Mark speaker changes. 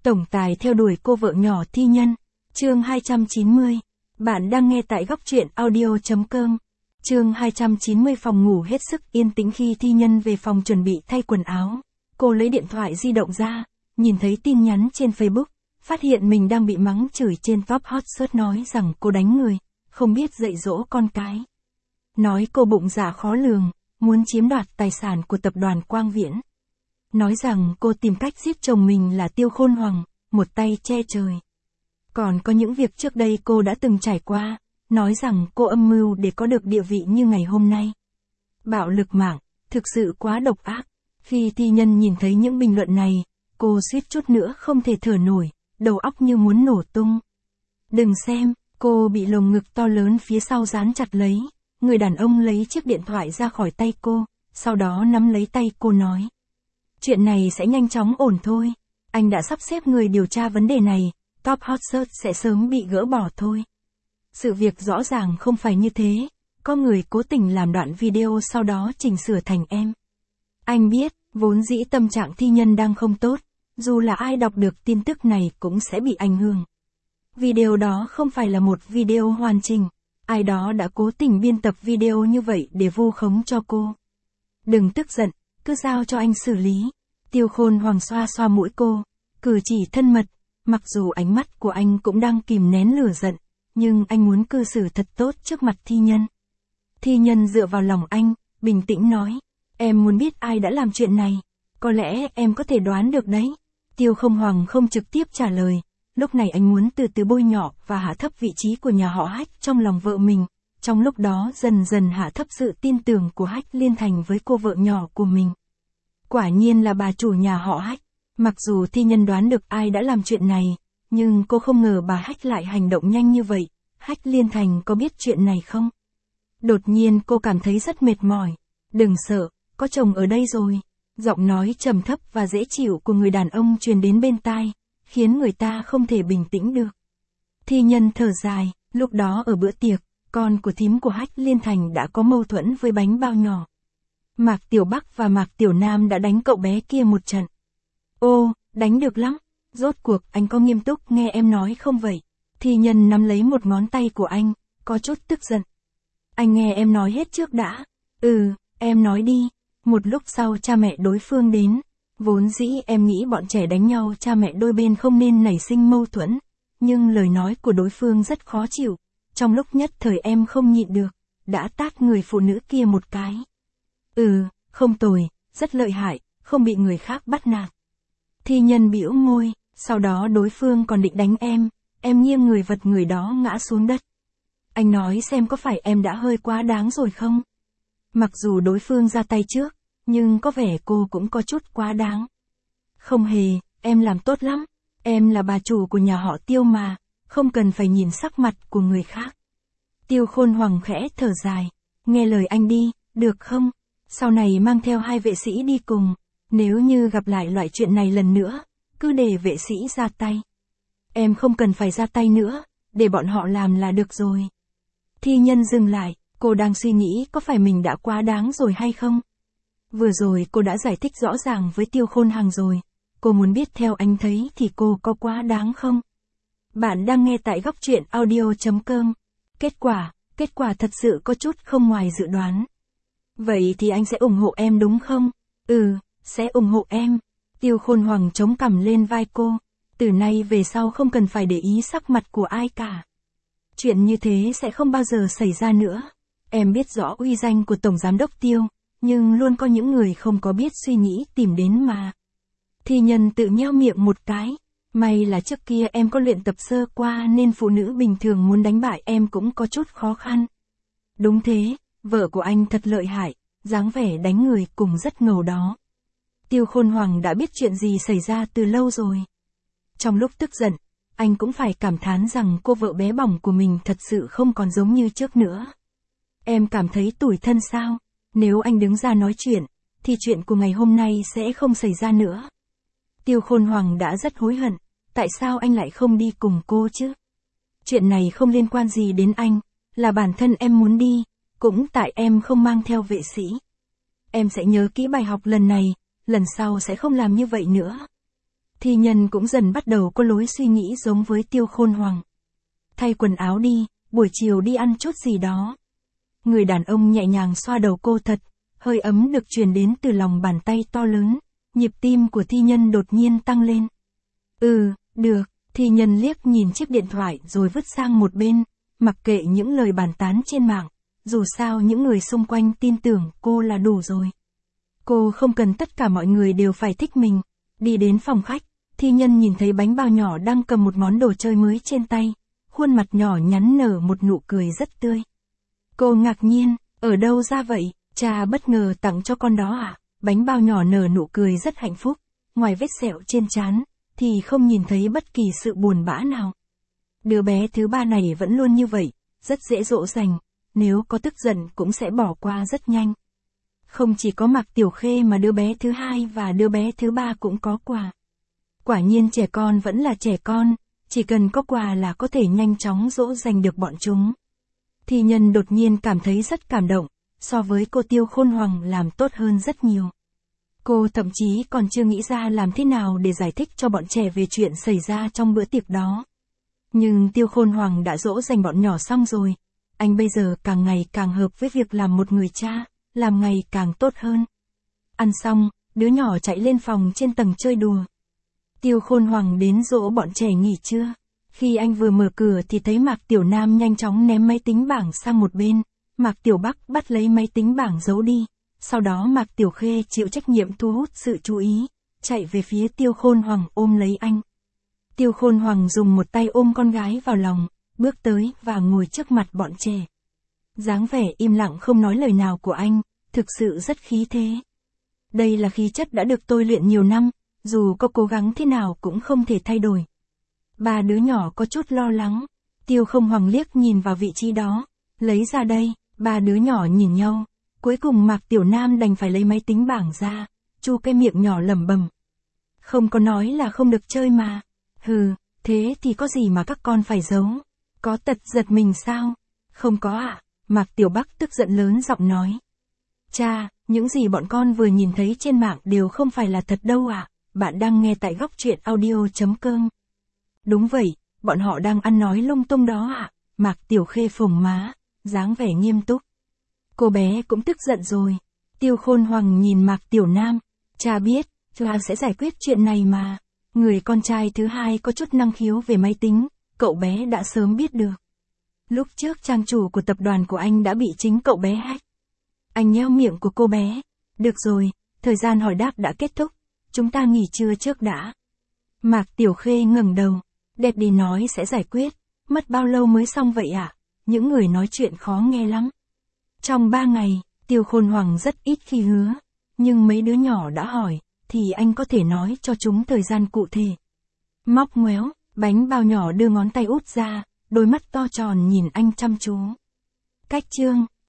Speaker 1: Tổng tài theo đuổi cô vợ nhỏ thi nhân. Chương 290. Bạn đang nghe tại góc truyện audio.com. Chương 290. Phòng ngủ hết sức yên tĩnh khi thi nhân về phòng chuẩn bị thay quần áo. Cô lấy điện thoại di động ra, nhìn thấy tin nhắn trên Facebook, phát hiện mình đang bị mắng chửi trên top hot search nói rằng cô đánh người, không biết dạy dỗ con cái. Nói cô bụng dạ khó lường, muốn chiếm đoạt tài sản của tập đoàn Quang Viễn. Nói rằng cô tìm cách giết chồng mình là Tiêu Khôn Hoàng, một tay che trời. Còn có những việc trước đây cô đã từng trải qua, nói rằng cô âm mưu để có được địa vị như ngày hôm nay. Bạo lực mạng, thực sự quá độc ác. Khi thi nhân nhìn thấy những bình luận này, cô suýt chút nữa không thể thở nổi, đầu óc như muốn nổ tung. Đừng xem, cô bị lồng ngực to lớn phía sau dán chặt lấy. Người đàn ông lấy chiếc điện thoại ra khỏi tay cô, sau đó nắm lấy tay cô nói. Chuyện này sẽ nhanh chóng ổn thôi. Anh đã sắp xếp người điều tra vấn đề này, top hot search sẽ sớm bị gỡ bỏ thôi. Sự việc rõ ràng không phải như thế, có người cố tình làm đoạn video sau đó chỉnh sửa thành em. Anh biết, vốn dĩ tâm trạng thi nhân đang không tốt, dù là ai đọc được tin tức này cũng sẽ bị ảnh hưởng. Video đó không phải là một video hoàn chỉnh, ai đó đã cố tình biên tập video như vậy để vu khống cho cô. Đừng tức giận, cứ giao cho anh xử lý. Tiêu Khôn Hoàng xoa xoa mũi cô, cử chỉ thân mật, mặc dù ánh mắt của anh cũng đang kìm nén lửa giận, nhưng anh muốn cư xử thật tốt trước mặt thi nhân. Thi nhân dựa vào lòng anh, bình tĩnh nói, em muốn biết ai đã làm chuyện này, có lẽ em có thể đoán được đấy. Tiêu Khôn Hoàng không trực tiếp trả lời, lúc này anh muốn từ từ bôi nhọ và hạ thấp vị trí của nhà họ Hách trong lòng vợ mình, trong lúc đó dần dần hạ thấp sự tin tưởng của Hách Liên Thành với cô vợ nhỏ của mình. Quả nhiên là bà chủ nhà họ Hách. Mặc dù thi nhân đoán được ai đã làm chuyện này, nhưng cô không ngờ bà Hách lại hành động nhanh như vậy. Hách Liên Thành có biết chuyện này không? Đột nhiên cô cảm thấy rất mệt mỏi. Đừng sợ, có chồng ở đây rồi. Giọng nói trầm thấp và dễ chịu của người đàn ông truyền đến bên tai, khiến người ta không thể bình tĩnh được. Thi nhân thở dài, lúc đó ở bữa tiệc, con của thím của Hách Liên Thành đã có mâu thuẫn với bánh bao nhỏ. Mạc Tiểu Bắc và Mạc Tiểu Nam đã đánh cậu bé kia một trận. Ô, đánh được lắm. Rốt cuộc anh có nghiêm túc nghe em nói không vậy? Thi nhân nắm lấy một ngón tay của anh, có chút tức giận. Anh nghe em nói hết trước đã. Em nói đi. Một lúc sau cha mẹ đối phương đến. Vốn dĩ em nghĩ bọn trẻ đánh nhau cha mẹ đôi bên không nên nảy sinh mâu thuẫn. Nhưng lời nói của đối phương rất khó chịu. Trong lúc nhất thời em không nhịn được, đã tát người phụ nữ kia một cái. Không tồi, rất lợi hại, không bị người khác bắt nạt. Thi nhân bĩu môi, sau đó đối phương còn định đánh em nghiêng người vật người đó ngã xuống đất. Anh nói xem có phải em đã hơi quá đáng rồi không? Mặc dù đối phương ra tay trước, nhưng có vẻ cô cũng có chút quá đáng. Không hề, em làm tốt lắm, em là bà chủ của nhà họ Tiêu mà, không cần phải nhìn sắc mặt của người khác. Tiêu Khôn Hoàng khẽ thở dài, nghe lời anh đi, được không? Sau này mang theo 2 vệ sĩ đi cùng, nếu như gặp lại loại chuyện này lần nữa, cứ để vệ sĩ ra tay. Em không cần phải ra tay nữa, để bọn họ làm là được rồi. Thi nhân dừng lại, cô đang suy nghĩ có phải mình đã quá đáng rồi hay không? Vừa rồi cô đã giải thích rõ ràng với Tiêu Khôn Hoàng rồi, cô muốn biết theo anh thấy thì cô có quá đáng không? Bạn đang nghe tại góc truyện audio.com. Kết quả thật sự có chút không ngoài dự đoán. Vậy thì anh sẽ ủng hộ em đúng không? Sẽ ủng hộ em. Tiêu Khôn Hoàng chống cằm lên vai cô. Từ nay về sau không cần phải để ý sắc mặt của ai cả. Chuyện như thế sẽ không bao giờ xảy ra nữa. Em biết rõ uy danh của Tổng Giám đốc Tiêu, nhưng luôn có những người không có biết suy nghĩ tìm đến mà. Thi nhân tự nheo miệng một cái. May là trước kia em có luyện tập sơ qua nên phụ nữ bình thường muốn đánh bại em cũng có chút khó khăn. Đúng thế, vợ của anh thật lợi hại, dáng vẻ đánh người cùng rất ngầu đó. Tiêu Khôn Hoàng đã biết chuyện gì xảy ra từ lâu rồi. Trong lúc tức giận, anh cũng phải cảm thán rằng cô vợ bé bỏng của mình thật sự không còn giống như trước nữa. Em cảm thấy tủi thân sao? Nếu anh đứng ra nói chuyện, thì chuyện của ngày hôm nay sẽ không xảy ra nữa. Tiêu Khôn Hoàng đã rất hối hận, tại sao anh lại không đi cùng cô chứ? Chuyện này không liên quan gì đến anh, là bản thân em muốn đi, cũng tại em không mang theo vệ sĩ. Em sẽ nhớ kỹ bài học lần này, lần sau sẽ không làm như vậy nữa. Thi Nhân cũng dần bắt đầu có lối suy nghĩ giống với Tiêu Khôn Hoàng. Thay quần áo đi, buổi chiều đi ăn chút gì đó. Người đàn ông nhẹ nhàng xoa đầu cô thật, hơi ấm được truyền đến từ lòng bàn tay to lớn, nhịp tim của Thi Nhân đột nhiên tăng lên. Được, Thi Nhân liếc nhìn chiếc điện thoại rồi vứt sang một bên, mặc kệ những lời bàn tán trên mạng, dù sao những người xung quanh tin tưởng cô là đủ rồi. Cô không cần tất cả mọi người đều phải thích mình. Đi đến phòng khách, Thi Nhân nhìn thấy bánh bao nhỏ đang cầm một món đồ chơi mới trên tay, khuôn mặt nhỏ nhắn nở một nụ cười rất tươi. Cô ngạc nhiên, ở đâu ra vậy, cha bất ngờ tặng cho con đó à? Bánh bao nhỏ nở nụ cười rất hạnh phúc, ngoài vết sẹo trên trán, thì không nhìn thấy bất kỳ sự buồn bã nào. Đứa bé thứ ba này vẫn luôn như vậy, rất dễ dỗ dành, nếu có tức giận cũng sẽ bỏ qua rất nhanh. Không chỉ có Mạc Tiểu Khê mà đứa bé thứ hai và đứa bé thứ ba cũng có quà. Quả nhiên trẻ con vẫn là trẻ con, chỉ cần có quà là có thể nhanh chóng dỗ dành được bọn chúng. Thi Nhân đột nhiên cảm thấy rất cảm động, so với cô Tiêu Khôn Hoàng làm tốt hơn rất nhiều. Cô thậm chí còn chưa nghĩ ra làm thế nào để giải thích cho bọn trẻ về chuyện xảy ra trong bữa tiệc đó. Nhưng Tiêu Khôn Hoàng đã dỗ dành bọn nhỏ xong rồi, anh bây giờ càng ngày càng hợp với việc làm một người cha, làm ngày càng tốt hơn. Ăn xong, đứa nhỏ chạy lên phòng trên tầng chơi đùa. Tiêu Khôn Hoàng đến dỗ bọn trẻ nghỉ trưa. Khi anh vừa mở cửa thì thấy Mạc Tiểu Nam nhanh chóng ném máy tính bảng sang một bên, Mạc Tiểu Bắc bắt lấy máy tính bảng giấu đi. Sau đó Mạc Tiểu Khê chịu trách nhiệm thu hút sự chú ý, chạy về phía Tiêu Khôn Hoàng ôm lấy anh. Tiêu Khôn Hoàng dùng một tay ôm con gái vào lòng, bước tới và ngồi trước mặt bọn trẻ. Dáng vẻ im lặng không nói lời nào của anh, thực sự rất khí thế. Đây là khí chất đã được tôi luyện nhiều năm, dù có cố gắng thế nào cũng không thể thay đổi. Ba đứa nhỏ có chút lo lắng, Tiêu Không Hoàng liếc nhìn vào vị trí đó, lấy ra đây, ba đứa nhỏ nhìn nhau. Cuối cùng Mạc Tiểu Nam đành phải lấy máy tính bảng ra, chu cái miệng nhỏ lẩm bẩm. Không có nói là không được chơi mà. Hừ, thế thì có gì mà các con phải giấu? Có tật giật mình sao? Không có ạ. Mạc Tiểu Bắc tức giận lớn giọng nói. Cha, những gì bọn con vừa nhìn thấy trên mạng đều không phải là thật đâu ạ. Bạn đang nghe tại góc truyện audio.com. Đúng vậy, bọn họ đang ăn nói lung tung đó ạ. Mạc Tiểu Khê phồng má, dáng vẻ nghiêm túc. Cô bé cũng tức giận rồi. Tiêu Khôn Hoàng nhìn Mạc Tiểu Nam. Cha biết, cha sẽ giải quyết chuyện này mà. Người con trai thứ hai có chút năng khiếu về máy tính, cậu bé đã sớm biết được. Lúc trước trang chủ của tập đoàn của anh đã bị chính cậu bé hack. Anh nheo miệng của cô bé. Được rồi, thời gian hỏi đáp đã kết thúc. Chúng ta nghỉ trưa trước đã. Mạc Tiểu Khê ngẩng đầu. Đẹp đi nói sẽ giải quyết. Mất bao lâu mới xong vậy ạ? Những người nói chuyện khó nghe lắm. Trong 3 ngày, Tiêu Khôn Hoàng rất ít khi hứa. Nhưng mấy đứa nhỏ đã hỏi, thì anh có thể nói cho chúng thời gian cụ thể. Móc ngoéo, bánh bao nhỏ đưa ngón tay út ra, đôi mắt to tròn nhìn anh chăm chú. Cách chương